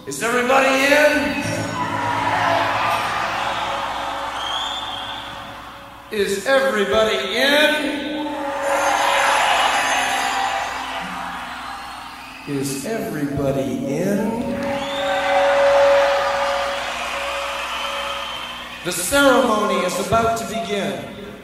Is everybody in? Is everybody in? Is everybody in? The ceremony is about to begin.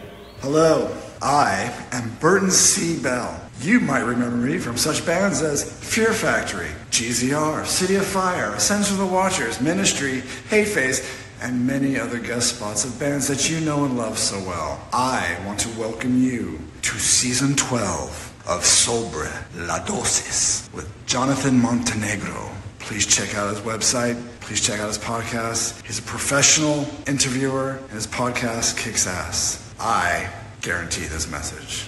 Hello, I am Burton C. Bell. You might remember me from such bands as Fear Factory, GZR, City of Fire, Ascends of the Watchers, Ministry, Hayface, and many other guest spots of bands that you know and love so well. I want to welcome you to Season 12 of Sobre la Dosis with Jonathan Montenegro. Please check out his website. Please check out his podcast. He's a professional interviewer, and his podcast kicks ass. I guarantee this message.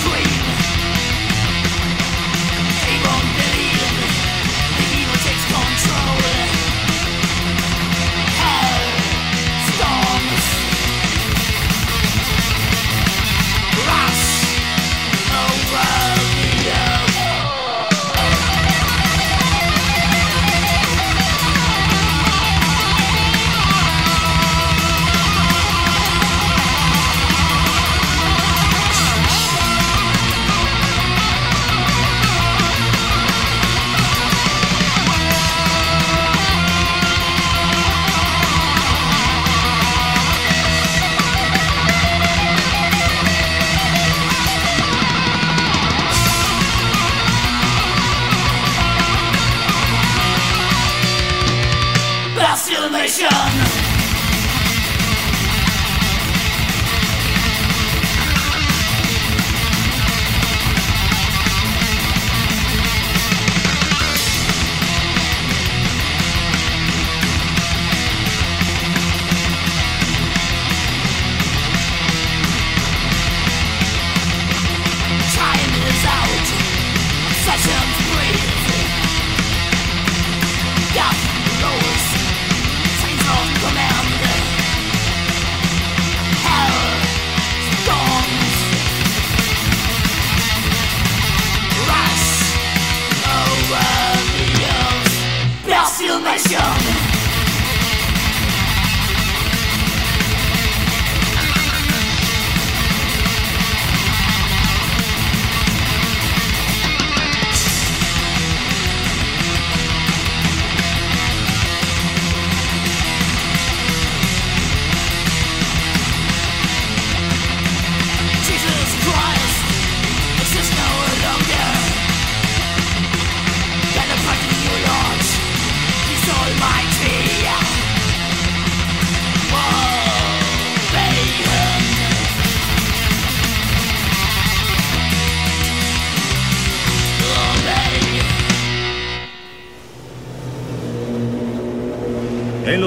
Takes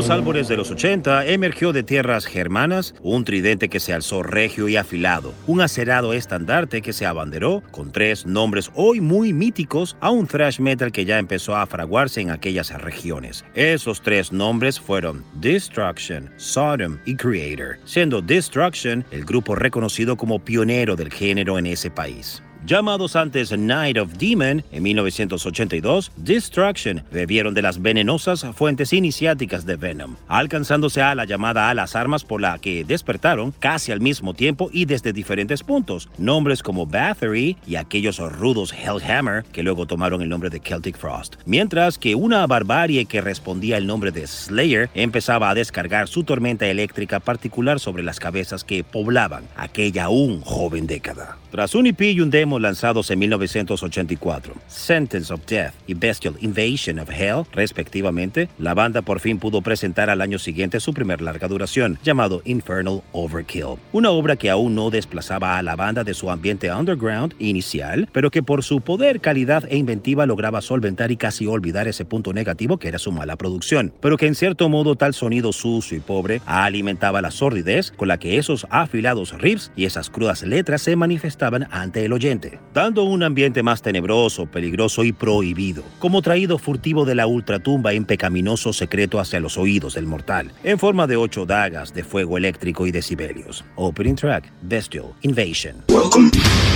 los albores de los 80 emergió de tierras germanas un tridente que se alzó regio y afilado, un acerado estandarte que se abanderó con 3 nombres hoy muy míticos a un thrash metal que ya empezó a fraguarse en aquellas regiones. Esos 3 nombres fueron Destruction, Sodom y Creator, siendo Destruction el grupo reconocido como pionero del género en ese país. Llamados antes Night of Demon, en 1982, Destruction bebieron de las venenosas fuentes iniciáticas de Venom, alcanzándose a la llamada a las armas por la que despertaron casi al mismo tiempo y desde diferentes puntos, nombres como Bathory y aquellos rudos Hellhammer que luego tomaron el nombre de Celtic Frost, mientras que una barbarie que respondía al nombre de Slayer empezaba a descargar su tormenta eléctrica particular sobre las cabezas que poblaban aquella aún joven década. Tras un EP y un demo lanzados en 1984, Sentence of Death y Bestial Invasion of Hell, respectivamente, la banda por fin pudo presentar al año siguiente su primer larga duración, llamado Infernal Overkill, una obra que aún no desplazaba a la banda de su ambiente underground inicial, pero que por su poder, calidad e inventiva lograba solventar y casi olvidar ese punto negativo que era su mala producción, pero que en cierto modo tal sonido sucio y pobre alimentaba la sordidez con la que esos afilados riffs y esas crudas letras se manifestaban ante el oyente, dando un ambiente más tenebroso, peligroso y prohibido, como traído furtivo de la ultratumba en pecaminoso secreto hacia los oídos del mortal, en forma de 8 dagas de fuego eléctrico y decibelios. Opening track, Bestial Invasion. Welcome.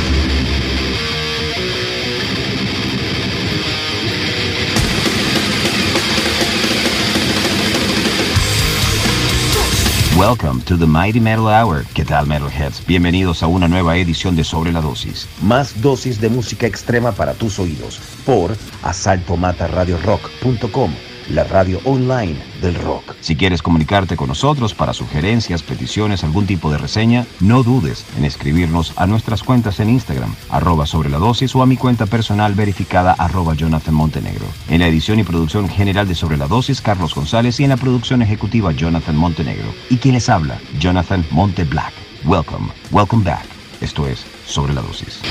Welcome to the Mighty Metal Hour. ¿Qué tal, Metalheads? Bienvenidos a una nueva edición de Sobre la Dosis. Más dosis de música extrema para tus oídos por asaltomataradiorock.com, la radio online del rock. Si quieres comunicarte con nosotros para sugerencias, peticiones, algún tipo de reseña, no dudes en escribirnos a nuestras cuentas en Instagram, @sobreladosis, o a mi cuenta personal verificada, @Jonathan Montenegro. En la edición y producción general de Sobre la Dosis, Carlos González, y en la producción ejecutiva, Jonathan Montenegro. Y quien les habla, Jonathan Monte Black. Welcome back. Esto es Sobre la Dosis.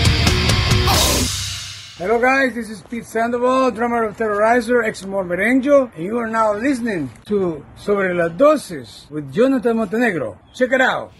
Hello guys, this is Pete Sandoval, drummer of Terrorizer, ex-Morbid Angel, and you are now listening to Sobre la Dosis with Jonathan Montenegro. Check it out.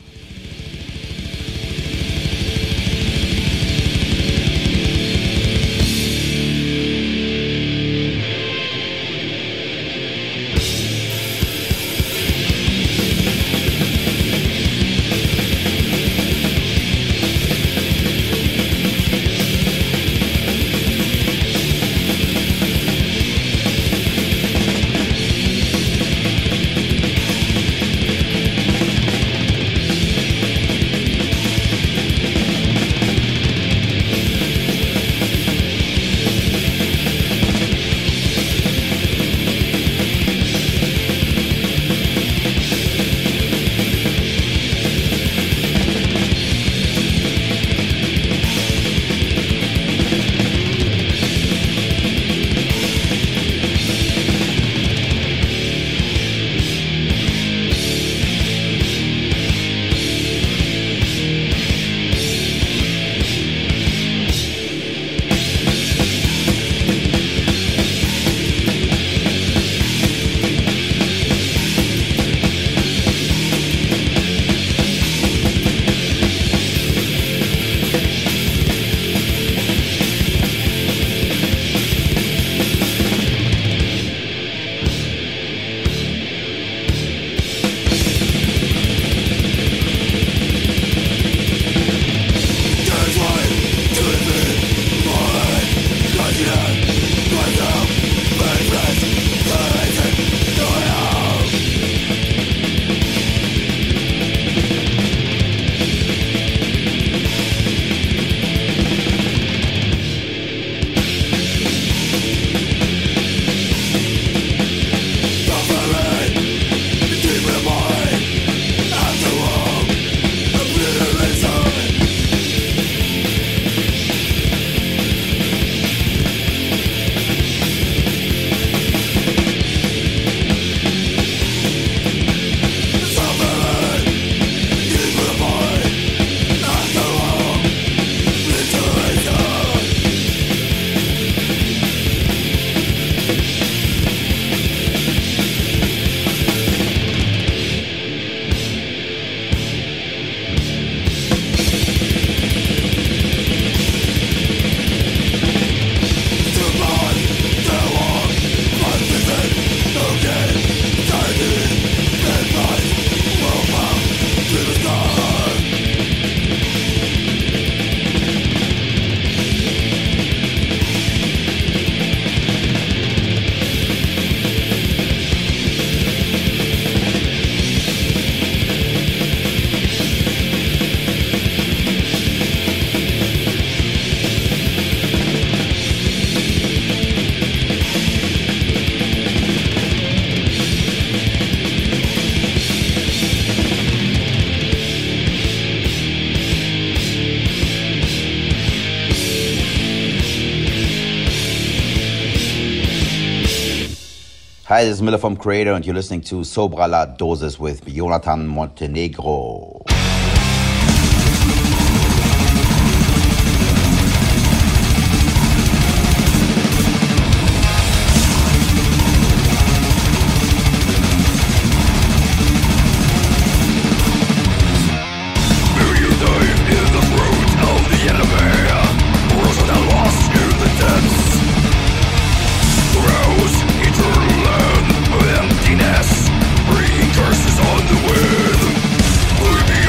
Hi, this is Miller from Creator, and you're listening to Sobra la Dosis with Jonathan Montenegro. Curses on the wind.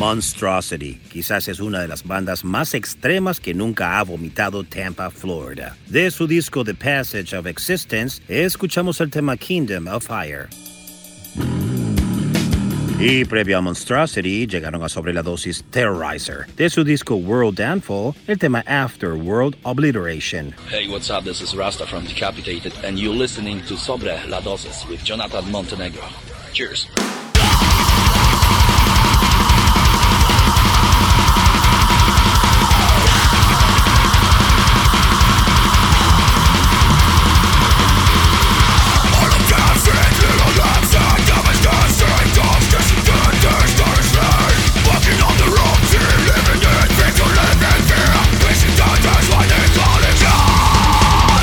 Monstrosity quizás es una de las bandas más extremas que nunca ha vomitado Tampa, Florida. De su disco The Passage of Existence, escuchamos el tema Kingdom of Fire. Y previo a Monstrosity, llegaron a Sobre la Dosis Terrorizer. De su disco World Downfall, el tema After World Obliteration. Hey, what's up? This is Rasta from Decapitated, and you're listening to Sobre la Dosis with Jonathan Montenegro. Cheers.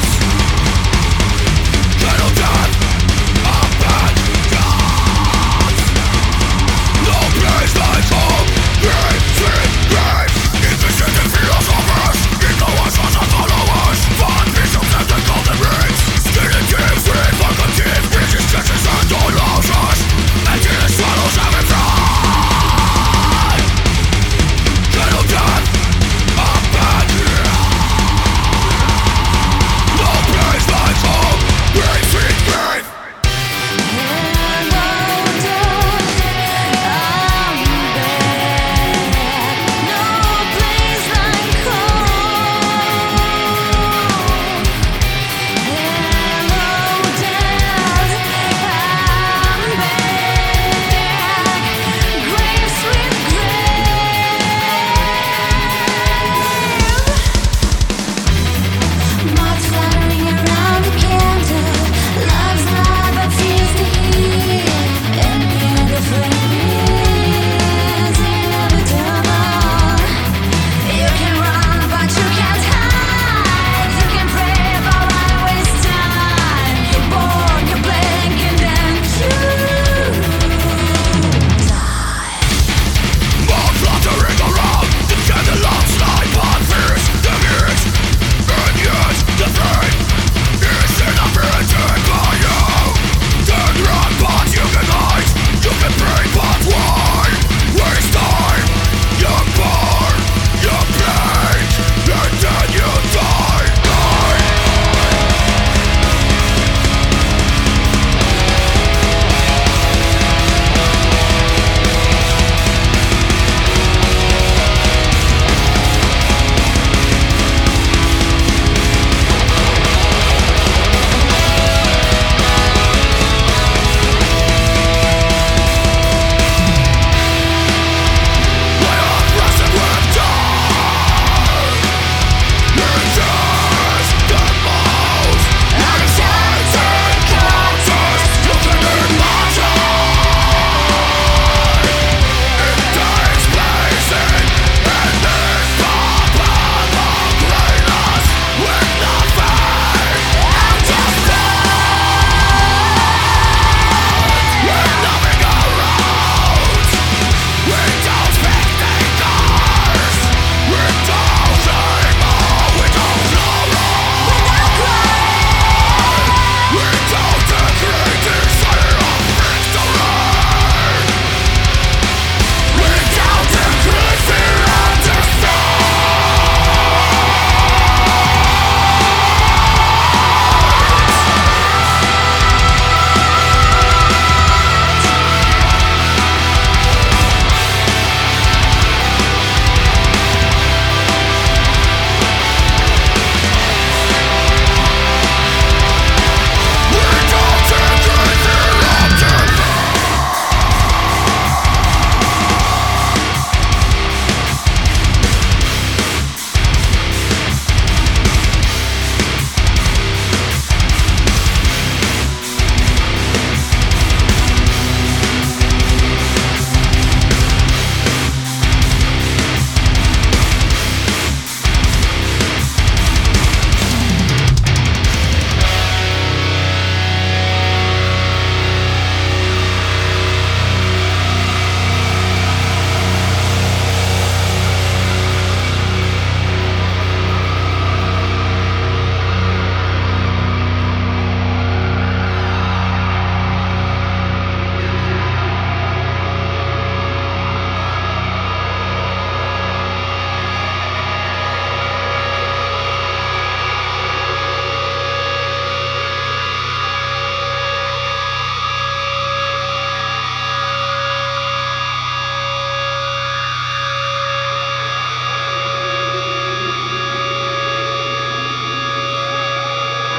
Little death, up and down.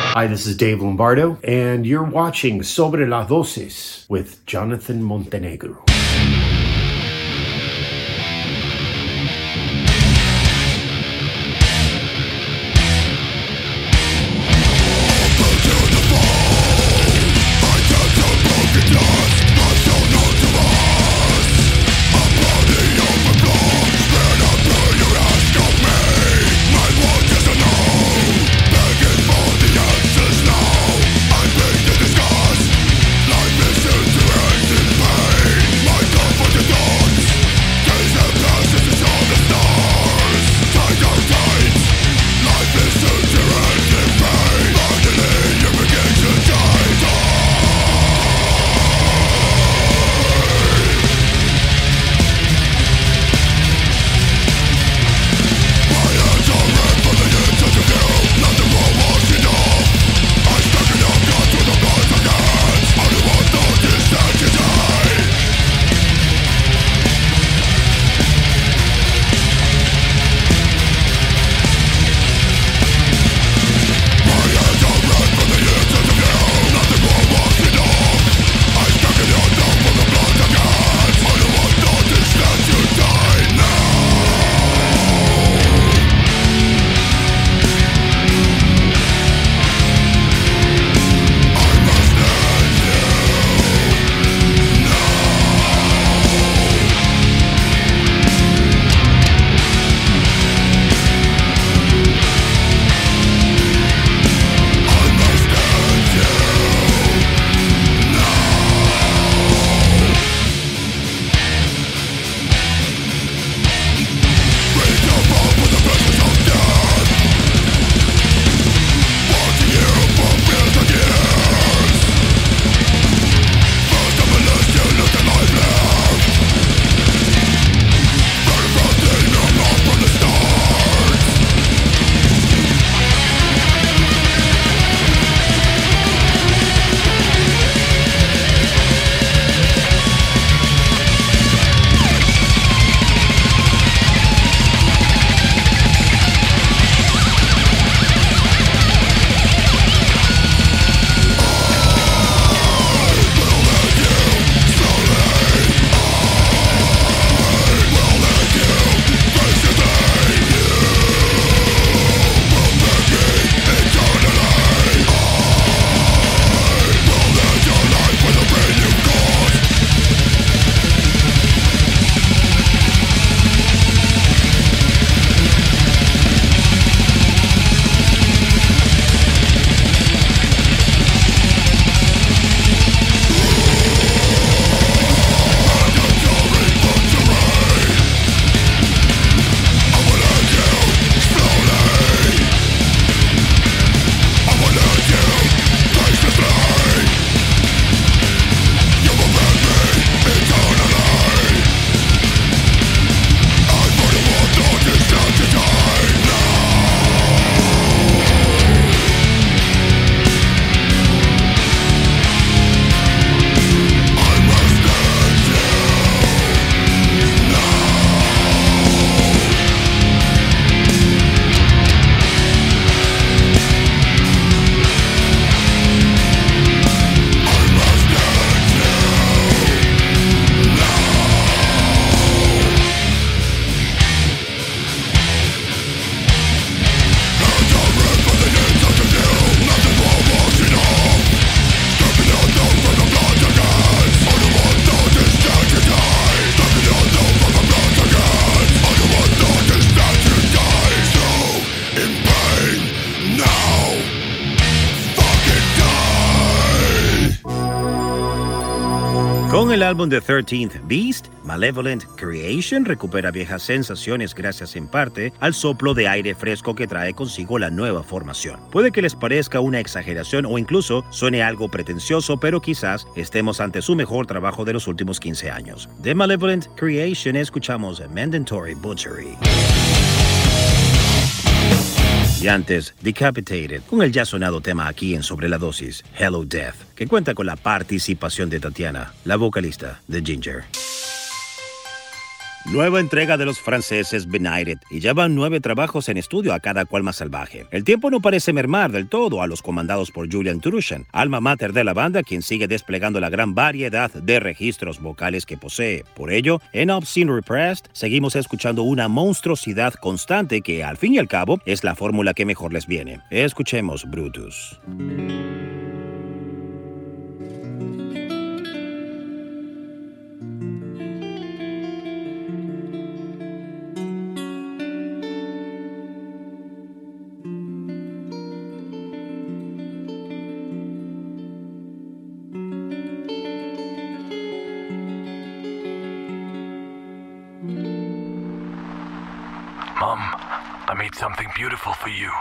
Hi, this is Dave Lombardo, and you're watching Sobre las Dosis with Jonathan Montenegro. Con el álbum The 13th Beast, Malevolent Creation recupera viejas sensaciones gracias en parte al soplo de aire fresco que trae consigo la nueva formación. Puede que les parezca una exageración o incluso suene algo pretencioso, pero quizás estemos ante su mejor trabajo de los últimos 15 años. De Malevolent Creation escuchamos Mandatory Butchery. Y antes, Decapitated, con el ya sonado tema aquí en Sobre la Dosis, Hello Death, que cuenta con la participación de Tatiana, la vocalista de Ginger. Nueva entrega de los franceses Benighted, y llevan 9 trabajos en estudio, a cada cual más salvaje. El tiempo no parece mermar del todo a los comandados por Julian Trushan, alma mater de la banda, quien sigue desplegando la gran variedad de registros vocales que posee. Por ello, en Obscene Repressed seguimos escuchando una monstruosidad constante que, al fin y al cabo, es la fórmula que mejor les viene. Escuchemos Brutus. Mom, I made something beautiful for you.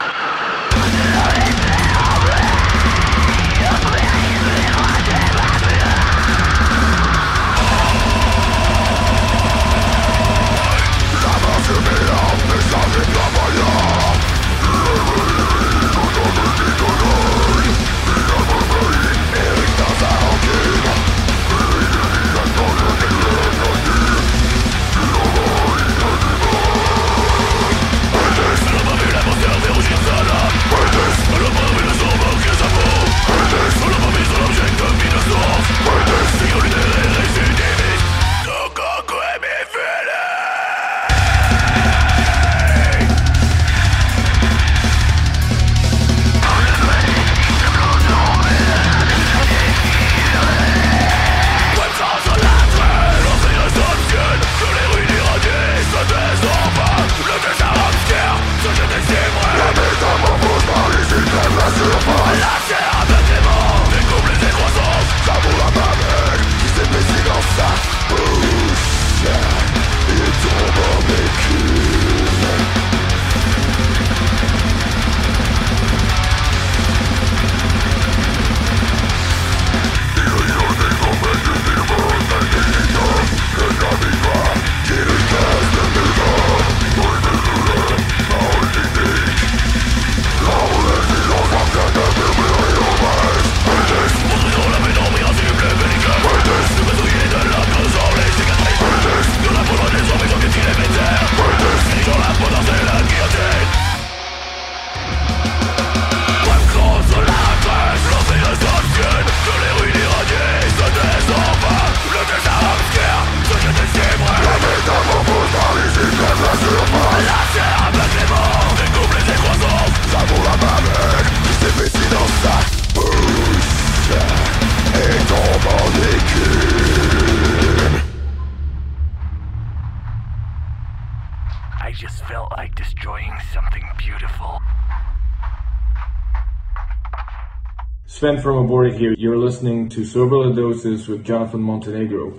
I just felt like destroying something beautiful. Sven from Aborted here. You're listening to Sobre las Dosis with Jonathan Montenegro.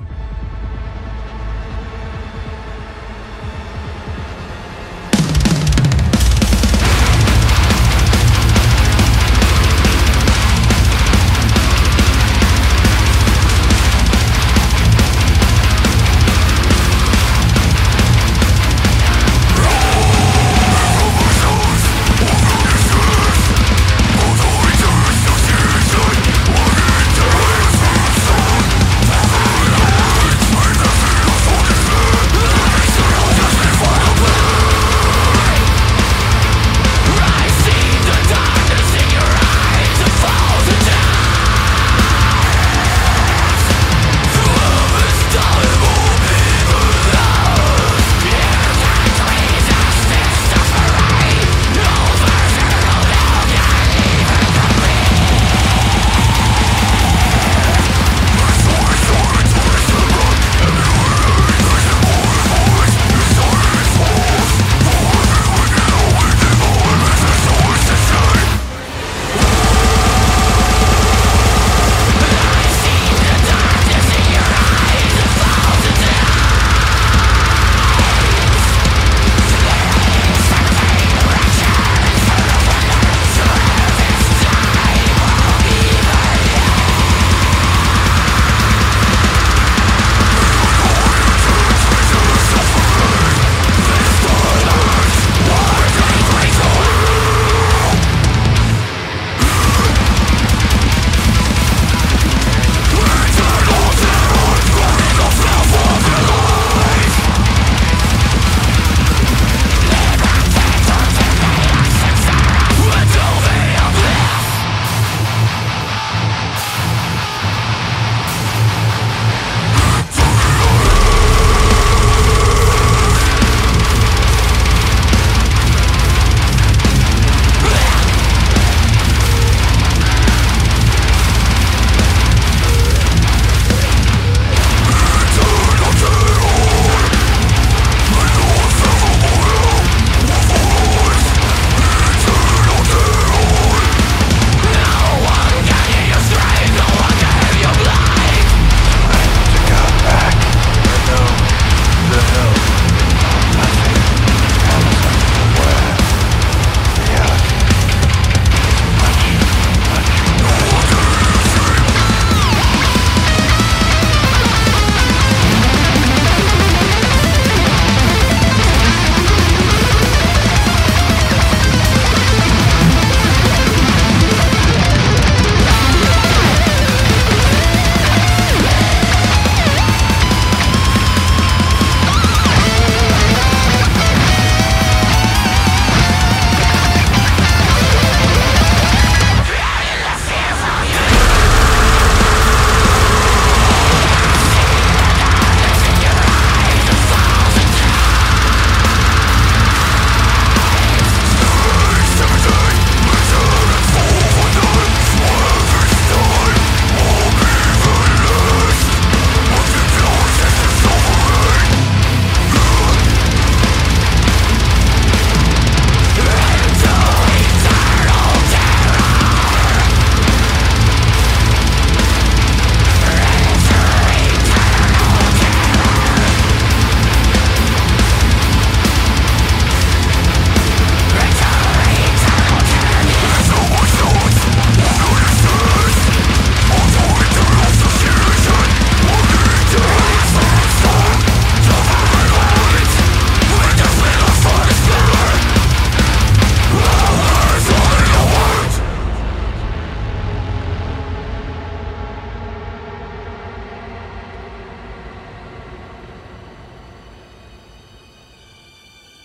We'll be right back.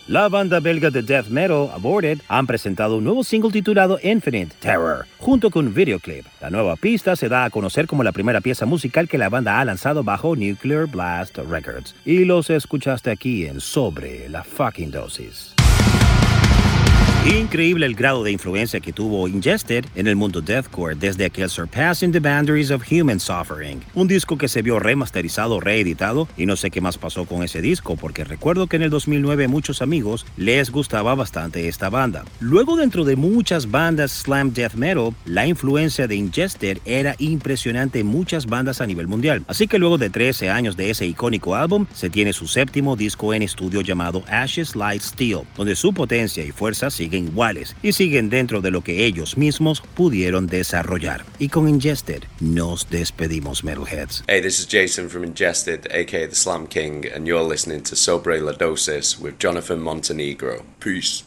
La banda belga de death metal, Aborted, han presentado un nuevo single titulado Infinite Terror, junto con un videoclip. La nueva pista se da a conocer como la primera pieza musical que la banda ha lanzado bajo Nuclear Blast Records. Y los escuchaste aquí en Sobre la Fucking Dosis. Increíble el grado de influencia que tuvo Ingested en el mundo deathcore desde aquel Surpassing the Boundaries of Human Suffering, un disco que se vio remasterizado, reeditado, y no sé qué más pasó con ese disco porque recuerdo que en el 2009 muchos amigos les gustaba bastante esta banda. Luego, dentro de muchas bandas slam death metal, la influencia de Ingested era impresionante en muchas bandas a nivel mundial, así que luego de 13 años de ese icónico álbum se tiene su séptimo disco en estudio llamado Ashes Light Steel, donde su potencia y fuerza siguen iguales y siguen dentro de lo que ellos mismos pudieron desarrollar. Y con Ingested nos despedimos, Metalheads. Hey, this is Jason from Ingested, aka The Slam King, and you're listening to Sobre la Dosis with Jonathan Montenegro. Peace.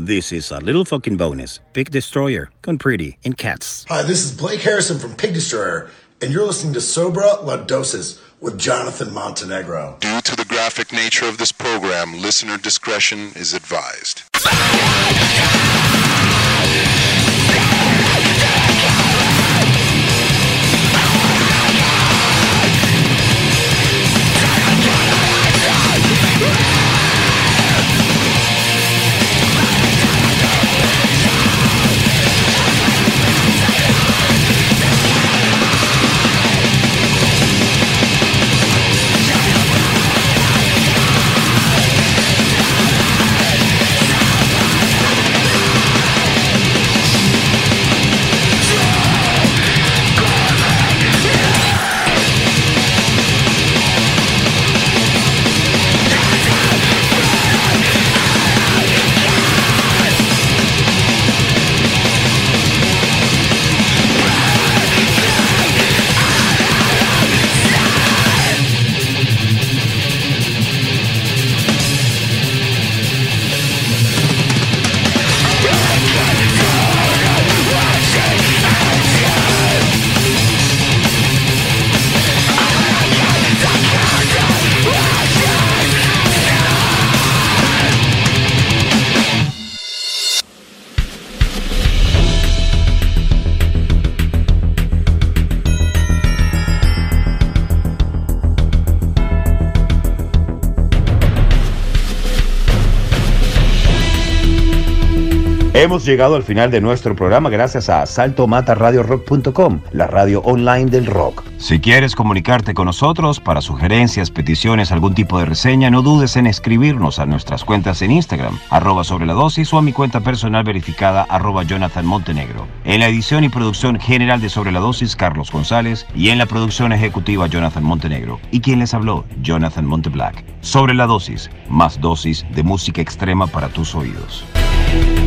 This is a little fucking bonus. Pig Destroyer, con Pretty, and Cats. Hi, this is Blake Harrison from Pig Destroyer, and you're listening to Sobra La Dosis with Jonathan Montenegro. Due to the graphic nature of this program, listener discretion is advised. Hemos llegado al final de nuestro programa gracias a saltomataradiorock.com, la radio online del rock. Si quieres comunicarte con nosotros para sugerencias, peticiones, algún tipo de reseña, no dudes en escribirnos a nuestras cuentas en Instagram, @sobreladosis, o a mi cuenta personal verificada, @Jonathan Montenegro. En la edición y producción general de Sobre la Dosis, Carlos González, y en la producción ejecutiva, Jonathan Montenegro. Y quien les habló, Jonathan Monteblack. Sobre la Dosis, más dosis de música extrema para tus oídos.